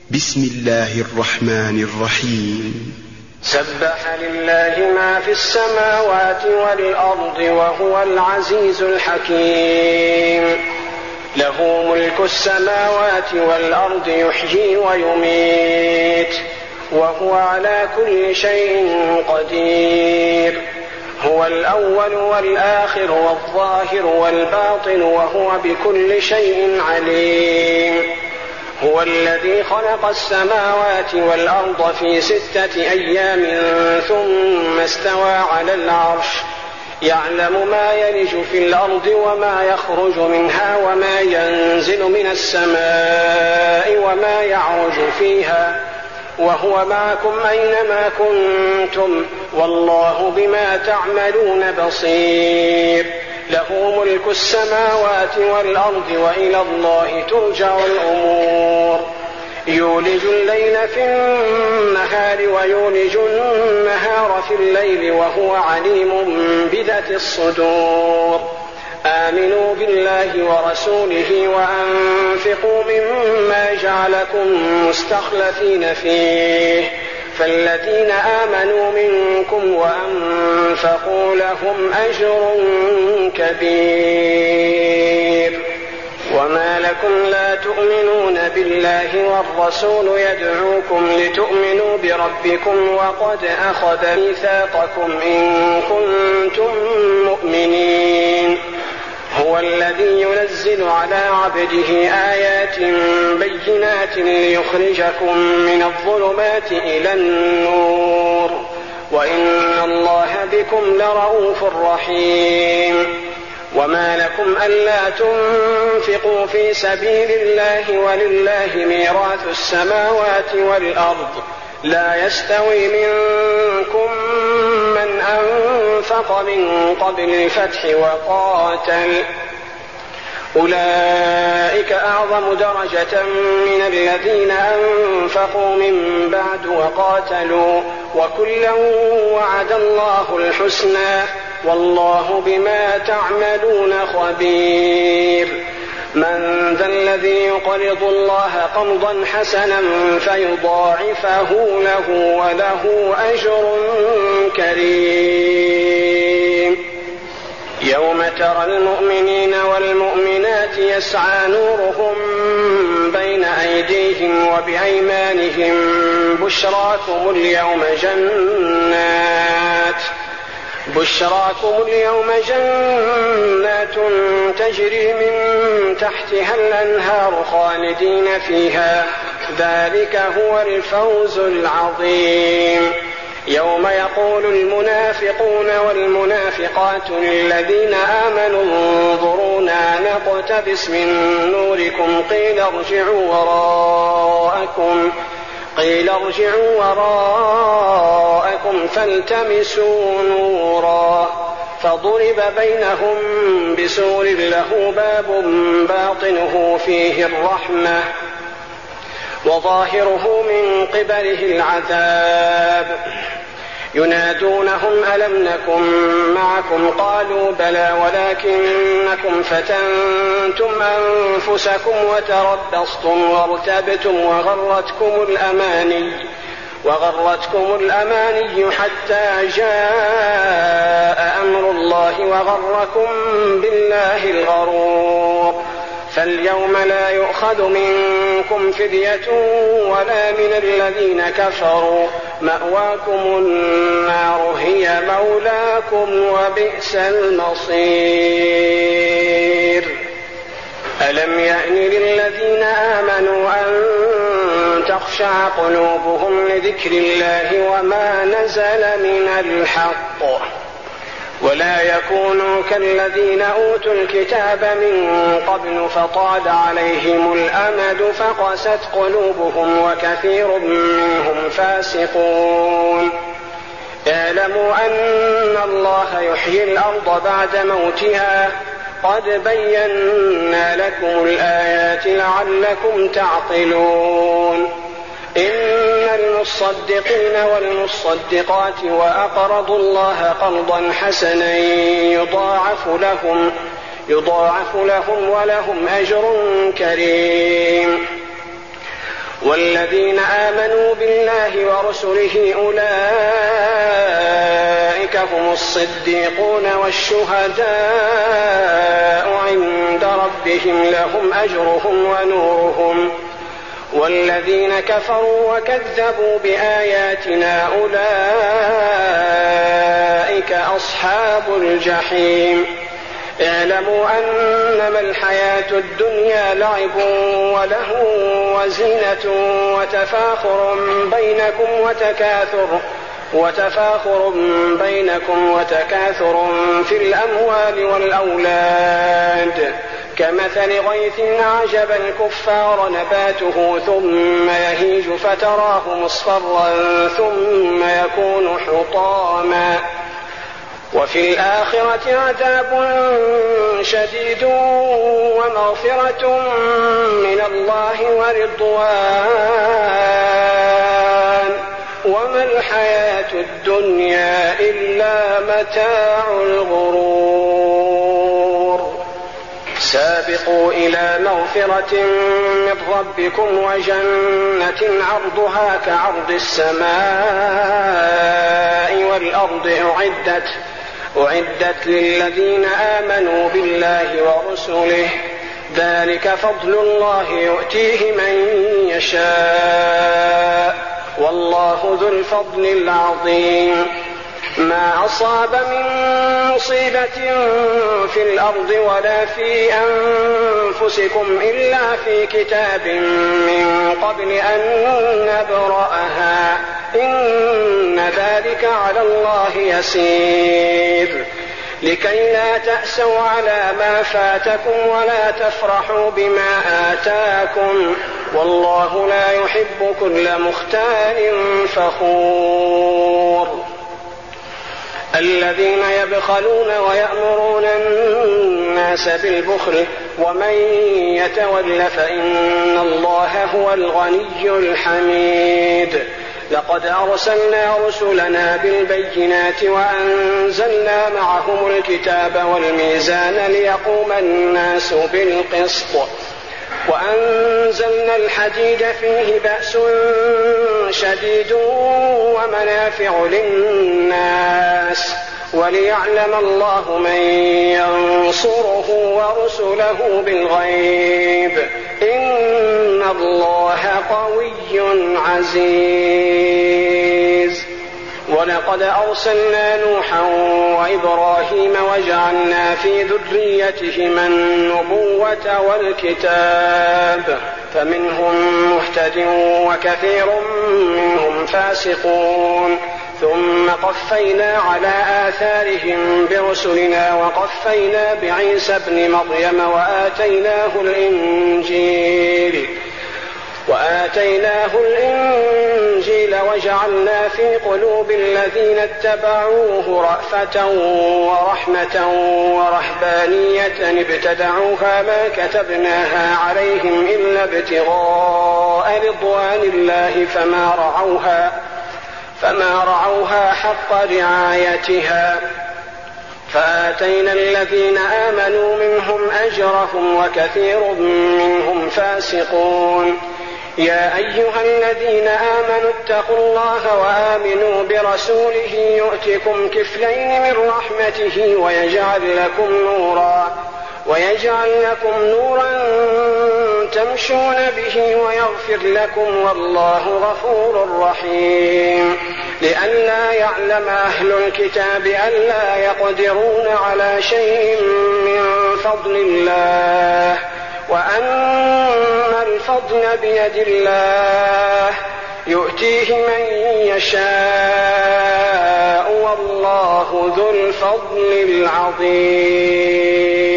بسم الله الرحمن الرحيم. سبح لله ما في السماوات والأرض وهو العزيز الحكيم. له ملك السماوات والأرض يحيي ويميت وهو على كل شيء قدير. هو الأول والآخر والظاهر والباطن وهو بكل شيء عليم. هو الذي خلق السماوات والأرض في 6 أيام ثم استوى على العرش يعلم ما يلج في الأرض وما يخرج منها وما ينزل من السماء وما يعرج فيها وهو معكم أينما كنتم والله بما تعملون بصير. له ملك السماوات والأرض وإلى الله ترجع الأمور. يولج الليل في النهار ويولج النهار في الليل وهو عليم بذات الصدور. آمنوا بالله ورسوله وأنفقوا مما جعلكم مستخلفين فيه فالذين آمنوا منكم وأنفقوا لهم أجر كبير. وما لكم لا تؤمنون بالله والرسول يدعوكم لتؤمنوا بربكم وقد أخذ ميثاقكم إن كنتم مؤمنين. هو الذي ينزل على عبده آيات بينات ليخرجكم من الظلمات إلى النور وإن الله بكم لرءوف رحيم. وما لكم ألا تنفقوا في سبيل الله ولله ميراث السماوات والأرض لا يستوي منكم من أنفق من قبل الفتح وقاتل أولئك أعظم درجة من الذين أنفقوا من بعد وقاتلوا وكلا وعد الله الحسنى والله بما تعملون خبير. من ذا الذي يقرض الله قرضا حسنا فيضاعفه له وله أجر كريم. يوم ترى المؤمنين والمؤمنات يسعى نورهم بين أيديهم وبأيمانهم بشراكم اليوم جنات تجري من تحتها الأنهار خالدين فيها ذلك هو الفوز العظيم. يوم يقول المنافقون والمنافقات للذين آمنوا انظرونا نقتبس من نوركم قيل ارجعوا وراءكم فالتمسوا نورا فضرب بينهم بسور له باب باطنه فيه الرحمة وظاهره من قبله العذاب. ينادونهم ألم نكن معكم قالوا بلى ولكنكم فتنتم أنفسكم وتربصتم وارتبتم وغرتكم الأماني حتى جاء أمر الله وغركم بالله الغرور. فاليوم لا يؤخذ منكم فدية ولا من الذين كفروا مأواكم النار هي مولاكم وبئس المصير. ألم يأن للذين آمنوا أن تخشع قلوبهم لذكر الله وما نزل من الحق ولا يكونوا كالذين أوتوا الكتاب من قبل فطال عليهم الأمد فقست قلوبهم وكثير منهم فاسقون. اعلموا أن الله يحيي الأرض بعد موتها قد بينا لكم الآيات لعلكم تعقلون. إن المصدقين والمصدقات وأقرضوا الله قرضا حسنا يضاعف لهم ولهم أجر كريم. والذين آمنوا بالله ورسله أولئك هم الصديقون والشهداء عند ربهم لهم أجرهم ونورهم والذين كفروا وكذبوا بآياتنا أولئك أصحاب الجحيم. اعلموا أنما الحياة الدنيا لعب وله وزينة وتفاخر بينكم وتكاثر في الأموال والأولاد كمثل غيث أعجب الكفار نباته ثم يهيج فتراه مصفرا ثم يكون حطاما وفي الآخرة عذاب شديد ومغفرة من الله ورضوان وما الحياة الدنيا إلا متاع الغرور. سابقوا إلى مغفرة من ربكم وجنة عرضها كعرض السماء والأرض أعدت للذين آمنوا بالله ورسله ذلك فضل الله يؤتيه من يشاء والله ذو الفضل العظيم. ما أصاب من مصيبة في الأرض ولا في أنفسكم إلا في كتاب من قبل أن نبرأها إن ذلك على الله يسير. لكي لا تأسوا على ما فاتكم ولا تفرحوا بما آتاكم والله لا يحب كل مختال فخور. الذين يبخلون ويأمرون الناس بالبخل ومن يتول فإن الله هو الغني الحميد. لقد أرسلنا رسلنا بالبينات وأنزلنا معهم الكتاب والميزان ليقوم الناس بالقسط وأنزلنا الحديد فيه بأس شديد ومنافع للناس وليعلم الله من ينصره ورسله بالغيب إن الله قوي عزيز. ولقد أرسلنا نوحا وإبراهيم وجعلنا في ذريتهما النبوة والكتاب فمنهم مهتد وكثير منهم فاسقون ثم قفينا على آثارهم برسلنا وقفينا بعيسى ابن مريم وآتيناه الإنجيل وجعلنا في قلوب الذين اتبعوه رأفة ورحمة ورهبانية ابتدعوها ما كتبناها عليهم إلا ابتغاء رضوان الله فما رعوها حق رعايتها فآتينا الذين آمنوا منهم أجرهم وكثير منهم فاسقون. يا أيها الذين آمنوا اتقوا الله وآمنوا برسوله يؤتكم كفلين من رحمته ويجعل لكم نورا تمشون به ويغفر لكم والله غفور رحيم. لئلا يعلم أهل الكتاب ألا يقدرون على شيء من فضل الله وأن الفضل بيد الله يؤتيه من يشاء والله ذو الفضل العظيم.